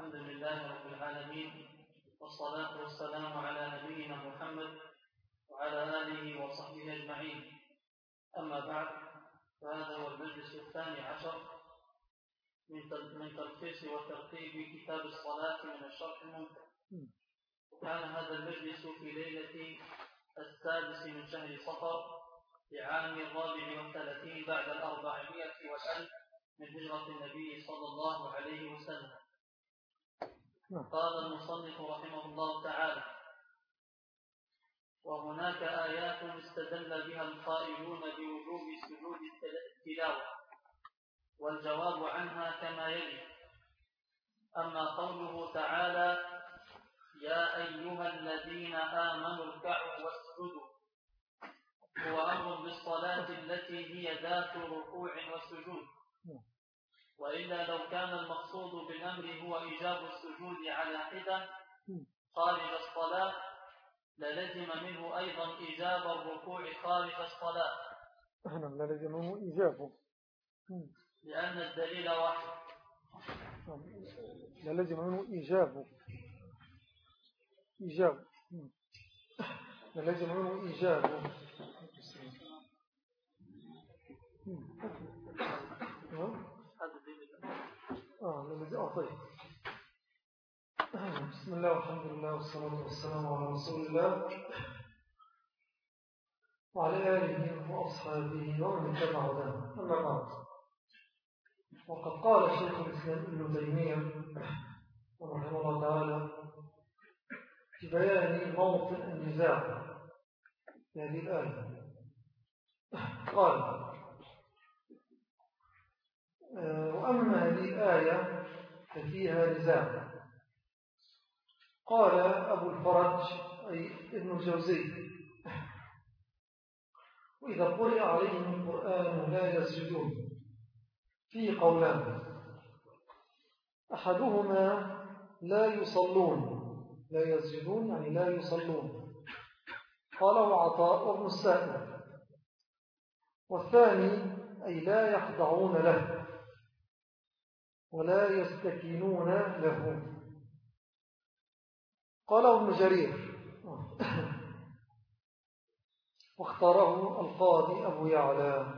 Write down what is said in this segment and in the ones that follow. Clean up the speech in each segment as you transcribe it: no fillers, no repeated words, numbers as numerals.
الحمد لله رب العالمين، والصلاة والسلام على نبينا محمد وعلى آله وصحبه أجمعين. أما بعد، فهذا هو المجلس 12 من تلخيص وترتيب كتاب الصلاة من الشرح الممتع. وكان هذا المجلس في ليلة 6 من شهر صفر لعام 34 بعد 400 والألف من هجرة النبي صلى الله عليه وسلم. قال المصنف رحمه الله تعالى: وهناك آيات استدل بها القائلون بوجوب سجود التلاوة، والجواب عنها كما يلي. أما قوله تعالى: يا أيها الذين آمنوا اركعوا واسجدوا، هو أمر بالصلاة التي هي ذات ركوع وسجود، وإلا لو كان المقصود بالأمر هو إيجاب السجود على حدة خارج الصلاة للزم منه أيضا إيجاب الركوع خارج الصلاة. نعم، للزم منه إيجابه، لأن الدليل واحد. للزم منه إيجابه، للزم منه إيجابه. طيب. بسم الله والحمد لله والصلاة والسلام على رسول الله وعلى آله وأصحابه ومن اتبع هداه. أما بعد، وقد قال شيخ الإسلام ابن تيمية رحمه الله تعالى في بيان موطن النزاع في هذه الآية، قال: وأما هذه الآية ففيها نزاع. قال أبو الفرج أي ابن الجوزي: وإذا قرئ عليهم القرآن لا يسجدون، في قولان: أحدهما لا يصلون، لا يسجدون يعني لا يصلون، قاله عطاء وابن السائب. والثاني أي لا يخضعون له ولا يستكينون له، قاله ابن جرير واختاره القاضي أبو يعلى.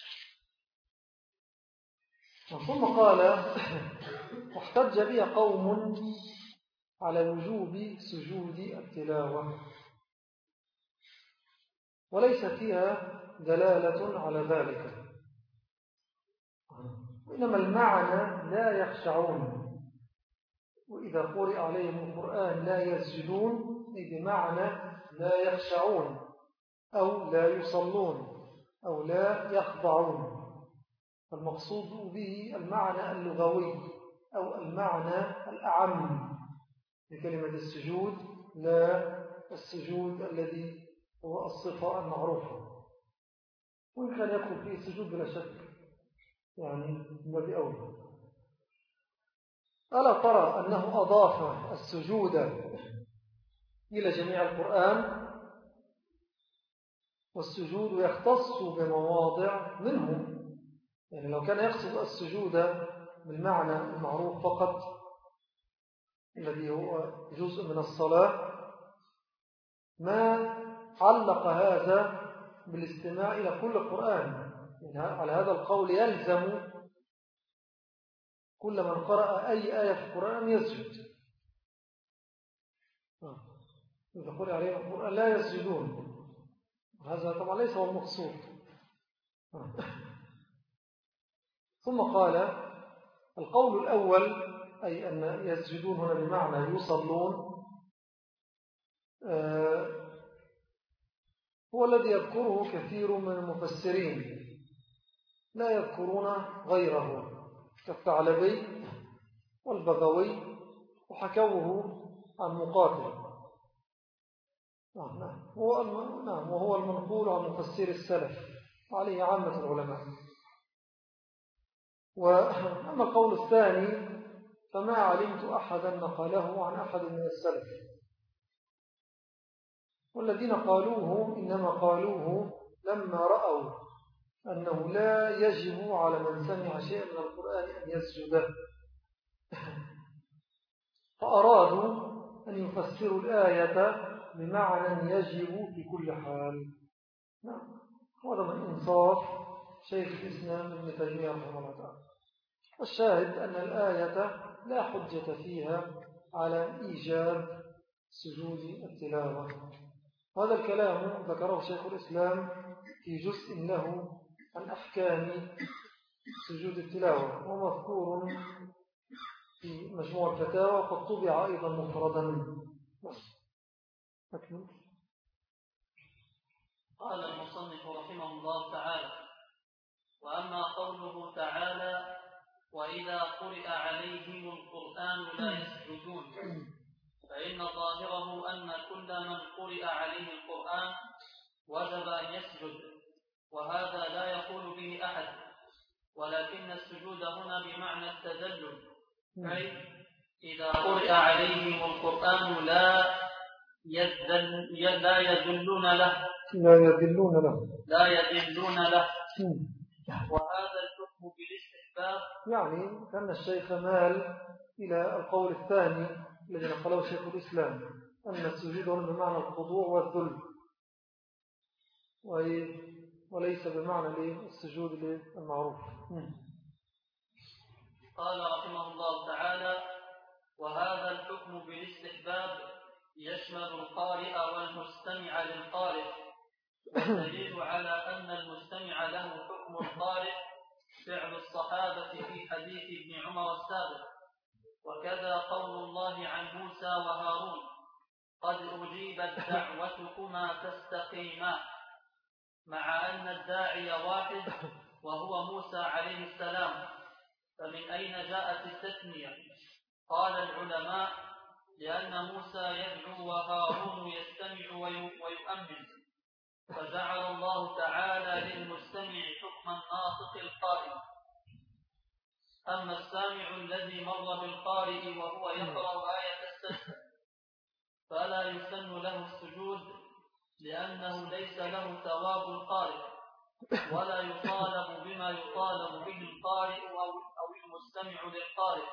ثم قال: واحتج بها قوم على وجوب سجود التلاوة، وليس فيها دلالة على ذلك، إنما المعنى لا يخشعون. وإذا قرئ عليهم القرآن لا يسجدون بمعنى لا يخشعون أو لا يصلون أو لا يخضعون. المقصود به المعنى اللغوي أو المعنى الأعم لكلمة السجود، لا السجود الذي هو الصفة المعروفة، وإن كان يدخل فيه السجود بلا شك يعني ما بأول. ألا ترى أنه أضاف السجود إلى جميع القرآن، والسجود يختص بمواضع منه. يعني لو كان يقصد السجود بالمعنى المعروف فقط الذي هو جزء من الصلاة ما علق هذا بالاستماع إلى كل القرآن. يعني على هذا القول يلزم كل من قرأ أي آية في القرآن يسجد. إذا قرأ عليه القرآن لا يسجدون، هذا طبعا ليس هو المقصود. ثم قال: القول الأول أي أن يسجدون هنا بمعنى يصلون هو الذي يذكره كثير من المفسرين، لا يذكرون غيره كالثعلبي والبغوي، وحكوه عن مقاتل. وهو المنقول عن مفسر السلف وعليه عامة العلماء. وأما القول الثاني فما علمت أحدا نقله عن أحد من السلف، والذين قالوه إنما قالوه لما رأوا أنه لا يجب على من سمع شيئا من القرآن أن يسجد، فأرادوا أن يفسروا الآية بمعنى يجب في كل حال. نعم، هذا من إنصاف شيخ الإسلام ابن تيمية رحمه الله تعالى. والشاهد أن الآية لا حجة فيها على إيجاب سجود التلاوة. هذا الكلام ذكره شيخ الإسلام في جزء له عن أحكام سجود التلاوة، ومذكور في مجموع الفتاوى، وقد طبع أيضا مفردا. أكمل. قال المصنف رحمه الله تعالى: وأما قوله تعالى: وإذا قرئ عليهم القرآن لا يسجدون، فإن ظاهره أن كل من قرئ عليه القرآن وجب أن يسجد، وهذا لا يقول به أحد، ولكن السجود هنا بمعنى التذلل، أي إذا قرئ عليهم القرآن لا يذلون له. وهذا الحكم بالاستحباب. يعني كان الشيخ مال إلى القول الثاني الذي نقله شيخ الإسلام، أن السجود هنا بمعنى الخضوع والذل، وليس بمعنى السجود المعروف. قال رحمه الله تعالى: وهذا الحكم بالاستحباب يشمل القارئ والمستمع للقارئ، والدليل على أن المستمع له حكم القارئ فعل الصحابة في حديث ابن عمر السابق، وكذا قول الله عن موسى وهارون: قد أجيبت دعوتكما تستقيما، مع أن الداعي واحد وهو موسى عليه السلام، فمن أين جاءت التثنية؟ قال العلماء: لأن موسى يدعو وهارون يستمع ويؤمن، فجعل الله تعالى للمستمع حكم الناطق القارئ. أما السامع الذي مر بالقارئ وهو يقرأ آية السجدة فلا يسن له السجود، لأنه ليس له ثواب القارئ، ولا يطالب بما يطالب به القارئ أو المستمع للقارئ،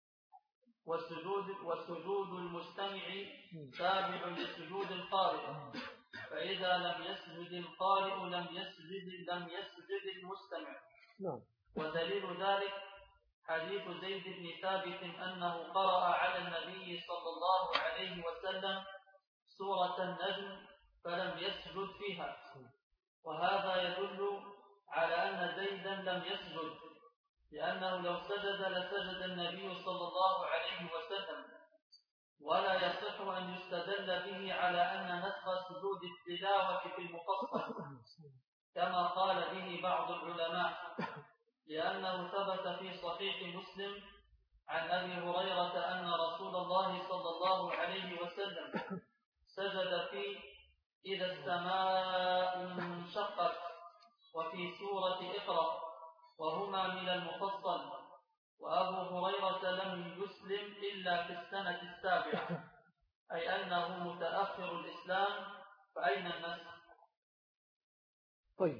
وسجود المستمع تابع لسجود القارئ، فإذا لم يسجد القارئ لم يسجد المستمع. ودليل ذلك حديث زيد بن ثابت أنه قرأ على النبي صلى الله عليه وسلم سورة النجم فلم يسجد فيها، وهذا يدل على أن زيدا لم يسجد، لأنه لو سجد لسجد النبي صلى الله عليه وسلم، ولا يصح أن يستدل به على أن نسخ سجود التلاوة في المفصل كما قال به بعض العلماء، لأنه ثبت في صحيح مسلم عن أبي هريرة أن رسول الله صلى الله عليه وسلم سجد في إذا السماء انشقت وفي سورة اقرأ، وهما من المفصل، وأبو هريرة لم يسلم إلا في السنة السابعة، أي أنه متأخر الإسلام، فأين النسخ؟ طيب،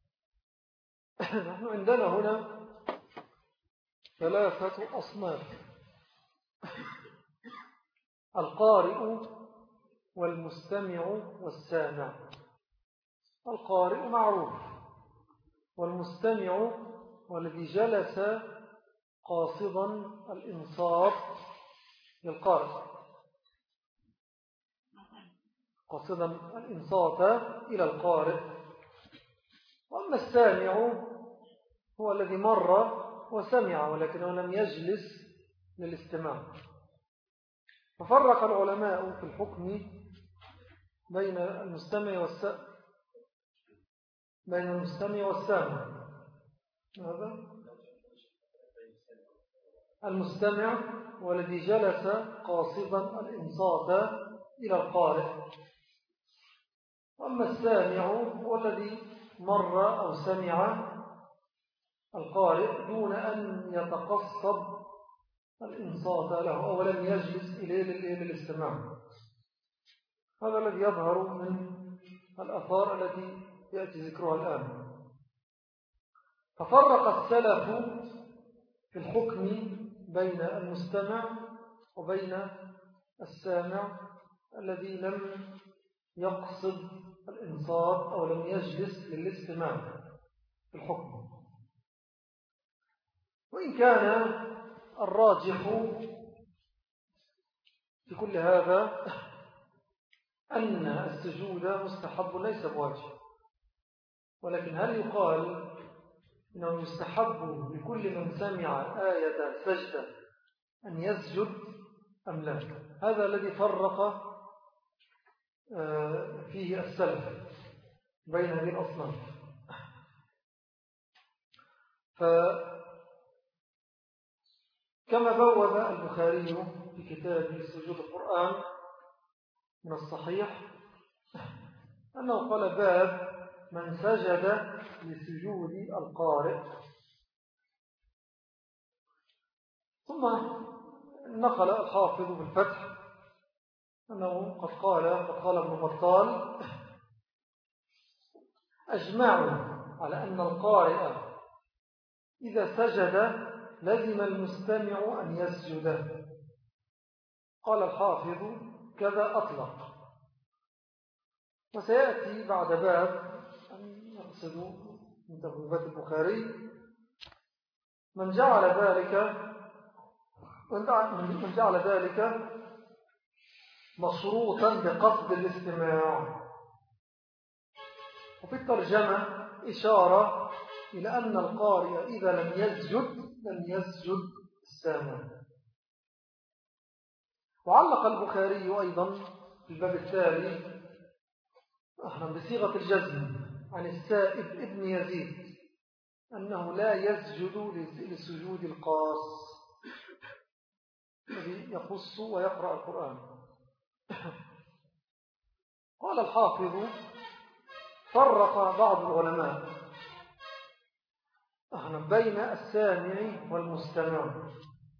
نحن عندنا هنا ثلاثة أصناف: القارئ والمستمع والسامع. القارئ معروف، والمستمع والذي جلس قاصدا الإنصات للقارئ، قاصدا الإنصات إلى القارئ. وأما السامع هو الذي مر وسمع ولكنه لم يجلس للاستماع. ففرق العلماء في الحكم بين المستمع والسامع. هذا المستمع والذي جلس قاصدا الإنصات إلى القارئ، وأما السامع هو الذي مر أو سمع القارئ دون أن يتقصد الإنصات له أو لم يجلس إليه للاستماع. هذا الذي يظهر من الآثار التي يأتي ذكرها الآن. ففرق السلف في الحكم بين المستمع وبين السامع الذي لم يقصد الإنصات أو لم يجلس للاستماع في الحكم. وإن كان الراجح في كل هذا أن السجود مستحب ليس بواجب، ولكن هل يقال إنه يستحب لكل من سمع آية سجدة أن يسجد أم لا؟ هذا الذي فرق فيه السلف بين هذه الأصناف. فكما بوّب البخاري في كتاب سجود القرآن من الصحيح أنه قال باب من سجد لسجود القارئ، ثم نقل الحافظ بالفتح أنه قد قال ابن بطال: أجمعوا على أن القارئ إذا سجد لزم المستمع أن يسجد. قال الحافظ: كذا أطلق. وسيأتي بعد باب أن نقصد من تبويبات البخاري من جعل ذلك مشروطا بقصد الاستماع. وفي الترجمة إشارة إلى أن القارئ إذا لم يسجد السامع. وعلق البخاري أيضا في الباب التالي بصيغة الجزم عن السائب ابن يزيد أنه لا يسجد لسجود القاص الذي يقص ويقرأ القرآن. قال الحافظ: فرق بعض العلماء بين السامع والمستمع،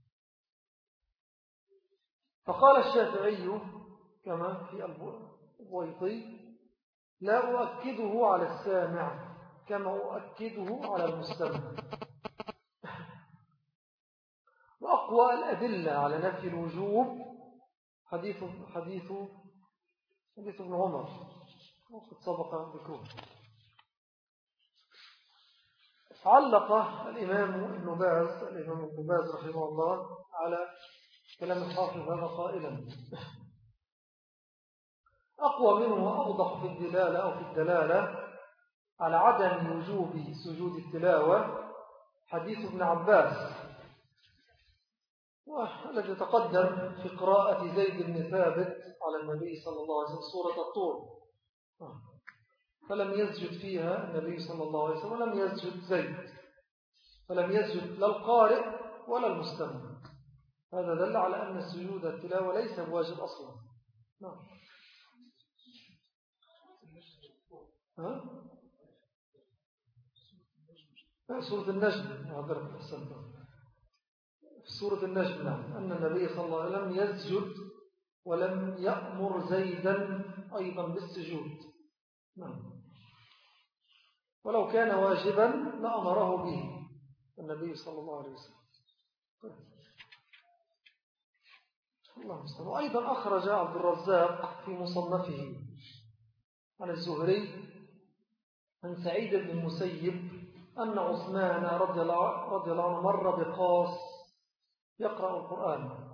فقال الشافعي كما في البويطي: لا أؤكده على السامع كما أؤكده على المستمع. وأقوى الأدلة على نفي الوجوب حديث ابن عمر وقد سبق ذكره. علق الإمام ابن باز رحمه الله على كلام الحافظ هذا قائلا: أقوى منه وأوضح في الدلالة أو في الدلالة على عدم وجوب سجود التلاوة حديث ابن عباس والذي تقدم في قراءة زيد بن ثابت على النبي صلى الله عليه وسلم سورة الطور، فلم يسجد فيها النبي صلى الله عليه وسلم ولم يسجد زيد، فلم يسجد لا القارئ ولا المستمع. هذا دل على أن السجود التلاوة ليس بواجب أصلا. نعم. سورة النجم في سورة النجم أن النبي صلى الله عليه وسلم يسجد ولم يأمر زيدا أيضا بالسجود. ولو كان واجبا لأمره به النبي صلى الله عليه وسلم. وأيضا أخرج عبد الرزاق في مصنفه عن الزهري عن سعيد بن المسيب أن عثمان رضي الله عنه مر بقاص يقرأ القرآن،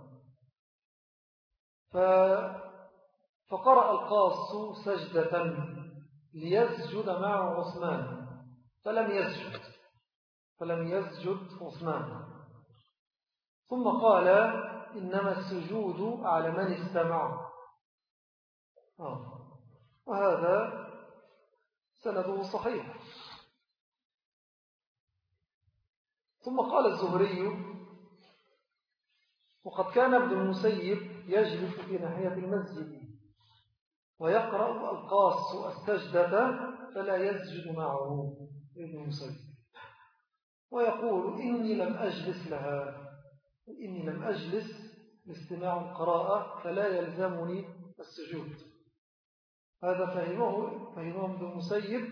فقرأ القاص سجدة ليسجد مع عثمان فلم يسجد عثمان، ثم قال: إنما السجود على من استمع. وهذا سنده صحيح. ثم قال الزهري: وقد كان ابن المسيب يجلس في ناحية المسجد ويقرأ القاص السجدة فلا يسجد معه ابن المسيب، ويقول: إني لم أجلس لاستماع القراءة فلا يلزمني السجود. هذا فهمه ابن المسيب،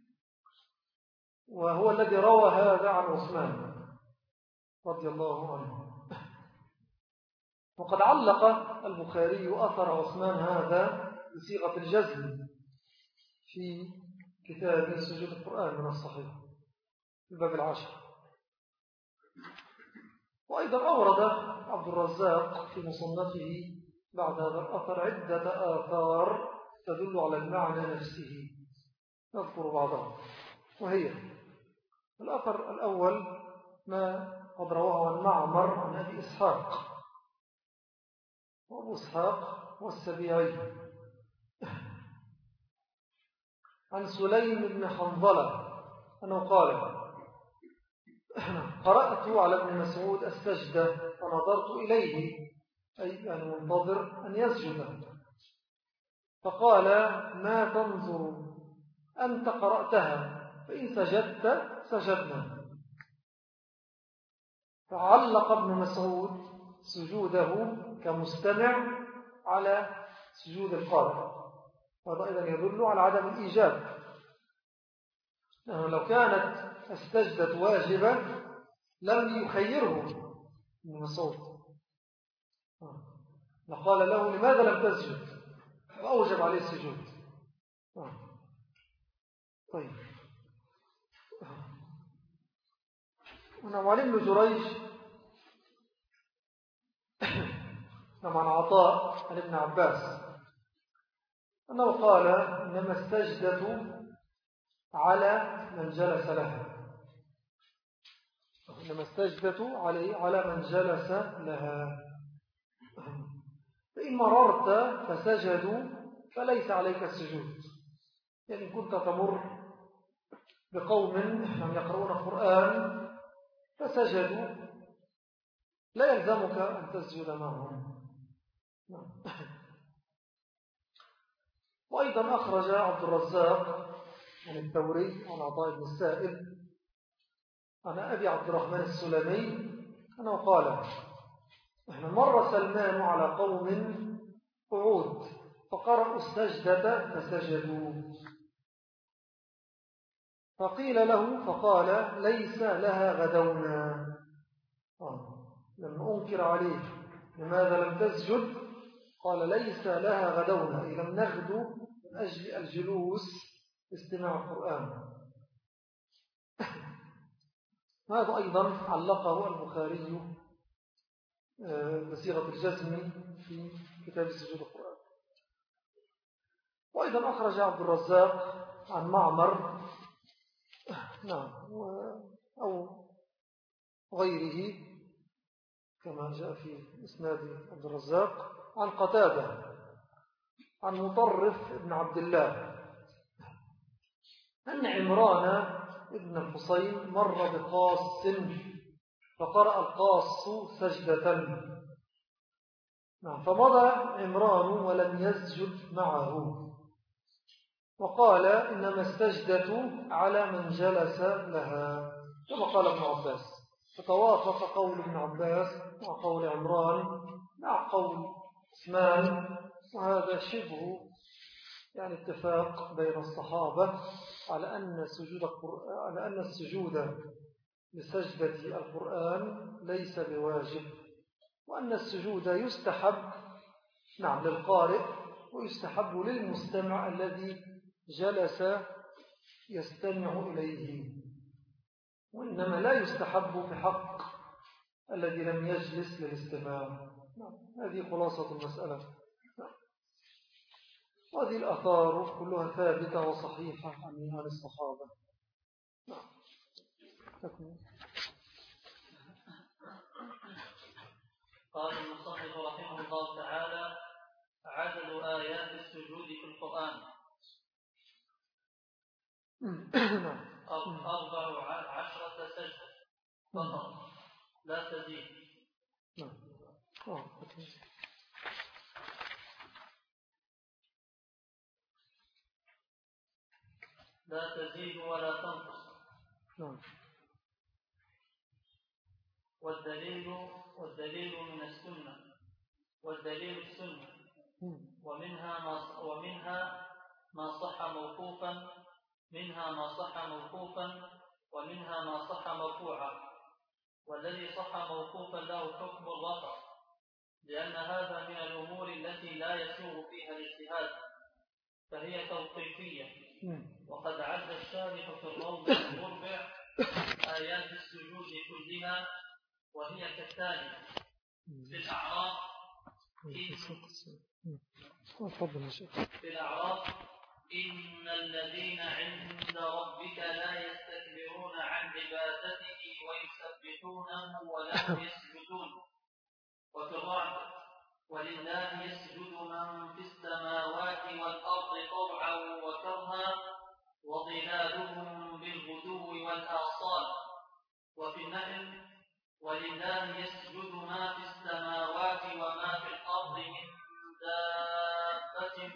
وهو الذي روى هذا عن عثمان رضي الله عنه. وقد علق البخاري أثر عثمان هذا بصيغة الجزم في كتاب سجود القرآن من الصحيح في الباب 10. وأيضا أورد عبد الرزاق في مصنفه بعد هذا الأثر عدة آثار تدل على المعنى نفسه، نذكر بعضها. وهي الأثر الأول ما قد رواه عن معمر عن أبي إسحاق، وأبو إسحاق والسبيعي، عن سليم بن حنظلة أنه قال: قرأت على ابن مسعود السجدة فنظرت إليه، أي يعني منتظر أن يسجد، فقال: ما تنظر أنت قرأتها، فإن سجدت سجدنا. فعلق ابن مسعود سجوده كمستمع على سجود القارئ، وهذا أيضا يدل على عدم الإيجاب، لأنه لو كانت السجدة واجبة لم يخيره ابن مسعود، لقال له: لماذا لم تسجد؟ فأوجب عليه السجود. طيب، وعن ابن جريج عن عطاء عن ابن عباس أنه قال: إنما السجدة على من جلس لها، إنما السجدة على من جلس لها، فإن مررت فسجدوا فليس عليك السجود. يعني كنت تمر بقوم لم يقرؤون القرآن فسجدوا لا يلزمك أن تسجد معهم. وأيضا أخرج عبد الرزاق عن الثوري عن عطاء بن السائب عن أبي عبد الرحمن السلمي أنه قال: مر سلمان على قوم قعود فقرأوا السجدة فسجدوا، فقيل له فقال: ليس لها غدونا. لما أنكر عليه لماذا لم تسجد قال: ليس لها غدونا، أي لم نغدو من أجل الجلوس استماع القرآن. هذا أيضا علقه البخاري بصيغة الجزم في كتاب سجود القرآن. وأيضا أخرج عبد الرزاق عن معمر أو غيره كما جاء في إسناد عبد الرزاق عن قتادة عن مطرف بن عبد الله أن عمران ابن الحصين مر بقاص فقرأ القاص سجدة، فمضى عمران ولم يسجد معه، وقال: إنما السجدة على من جلس لها، كما قال ابن عباس. فتوافق قول ابن عباس مع قول عمران مع قول عثمان، وهذا شبه يعني اتفاق بين الصحابة على أن السجود لسجدة القرآن ليس بواجب، وأن السجود يستحب للقارئ ويستحب للمستمع الذي جلس يستمع إليه، وإنما لا يستحب في حق الذي لم يجلس للاستماع. هذه خلاصة المسألة. وهذه الآثار كلها ثابتة وصحيحة عن الصحابة. قال المصنف رحمه الله تعالى: عدد آيات السجود في القرآن 14 سجدة فقط لا تزيد. لا تزيد ولا تنقص. والدليل من السنة، والدليل السنة، ومنها ما صح موقوفا، منها ما صح موقوفا ومنها ما صح مرفوعا، والذي صح موقوفا له حكم الرفع لأن هذا من الأمور التي لا يسوغ فيها الاجتهاد، فهي توقيفية. وقد عد الشارح في الروض المربع آيات السجود كلها، وهي كالتالي: في الأعراف إن الذين عند ربك لا يستكبرون عن عبادته ويسبحونه وله يسجدون. وفي الرعد: ولله يسجد من في السماوات والأرض طوعا وكرها وظلالهم بالغدو والآصال. وفي النحل: ولله يسجد ما في السماوات وما في الأرض من دابة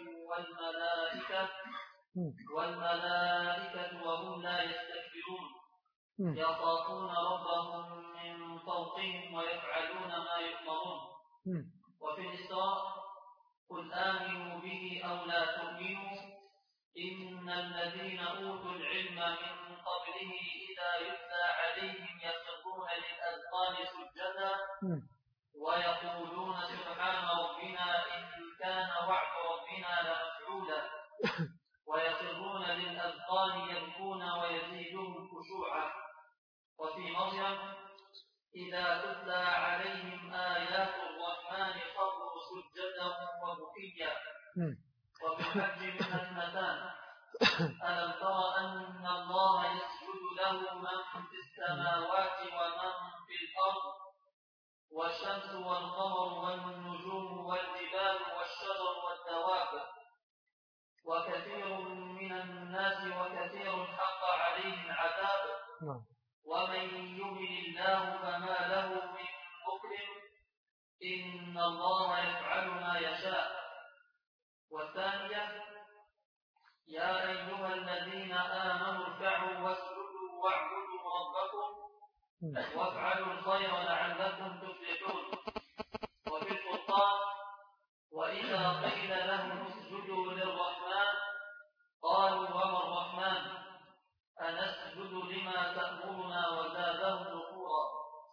والملائكة وهم لا يستكبرون يخافون ربهم من فوقهم ويفعلون ما يؤمرون. وفي الإسراء: قل آمنوا به أو لا تؤمنوا إن الذين أوتوا العلم من قبله إذا يتلى عليهم يخرون للأذقان سجدا ويقولون سبحان ربنا إن كان وعد ربنا لمفعولا ويخرون للأذقان يبكون ويزيدهم خشوعا. وفي مريم: إذا تتلى عليهم آيات الرحمن خروا سجدا وبكيا. وفي الحج منها اثنتان: ألم تر أن الله يسجد له من في السماوات ومن في الأرض والشمس والقمر والنجوم والجبال والشجر والدواب وكثير من الناس وكثير حق عليه العذاب ومن يهن الله فما له من مكرم إن الله يفعل ما يشاء. والثانية: يا أيها الذين آمنوا اركعوا واسجدوا واعبدوا ربكم وافعلوا الخير لعلكم تفلحون. وفي الفرقان: وإذا قيل لهم اسجدوا للرحمن قالوا وما الرحمن أنسجد لما تأمرنا وزادهم نفورا.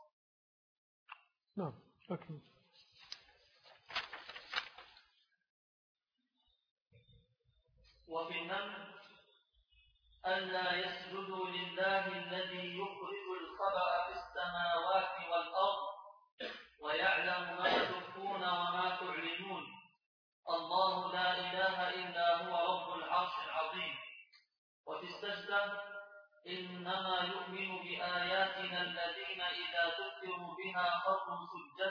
نعم. أكمل. وفي النمل: ألا يسجدوا لله الذي يخرج الخبأ في السماوات والأرض ويعلم ما تخفون وما تعلنون الله لا إله إلا هو رب العرش العظيم. وفي السجدة: إنما يؤمن بآياتنا الذين إذا ذكروا بها خروا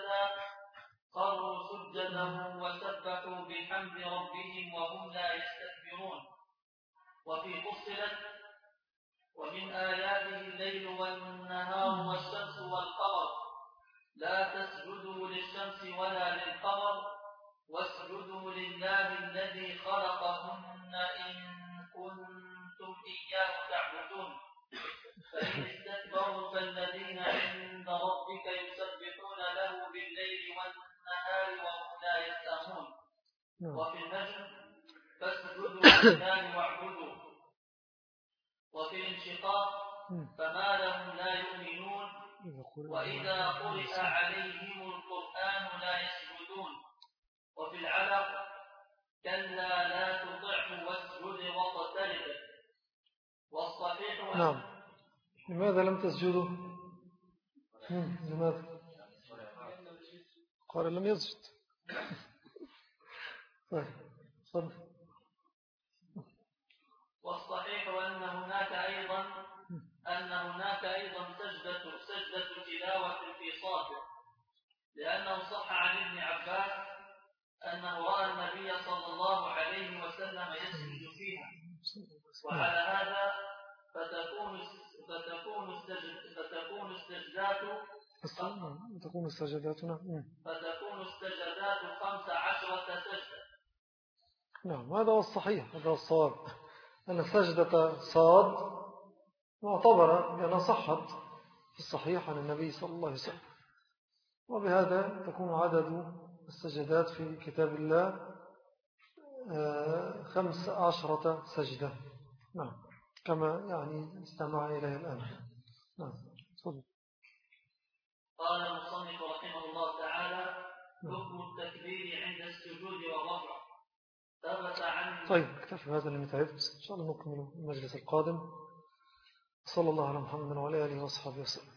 سجدا وسبحوا بحمد ربهم وهم لا يستكبرون. وفي فصلت: ومن آياته الليل والنهار والشمس والقمر لا تسجدوا للشمس ولا للقمر واسجدوا لله الذي خلقهن إن كنتم إياه تعبدون. فإن استكبروا فالذين عند ربك يسبحون له بالليل والنهار وهم لا يسأمون. وفي النجم: فاسجدوا لله واعبدوا. وفي الانشقاق: فما لهم لا يؤمنون وإذا قرئ عليهم القرآن لا يسجدون. وفي العلق: كلا لا تطعه واسجد واقترب. والصحيح نعم. لماذا لم تسجدوا؟ لماذا؟ قال لم يسجد. طيب صدق. والصحيح أن هناك أيضا سجدة تلاوة في صافر، لأنه صح عن ابن عباس أنه رأى النبي صلى الله عليه وسلم يسجد فيها. وعلى هذا فتكون السجدات 15 سجدة. نعم، هذا هو الصحيح، هذا هو الصواب، أن سجدة صاد معتبرة لأنها صحت في الصحيح عن النبي صلى الله عليه وسلم. وبهذا تكون عدد السجدات في كتاب الله 15 سجدة. نعم، كما يعني استمع إليه الآن. نعم. قال المصنف رحمه الله تعالى: حكم التكبير عند السجود والرفع ثبت عن. طيب اكتفي بهذا اللي تعبت إن شاء الله نكمل المجلس القادم. صلى الله على محمد وعلى آله وصحبه وسلم.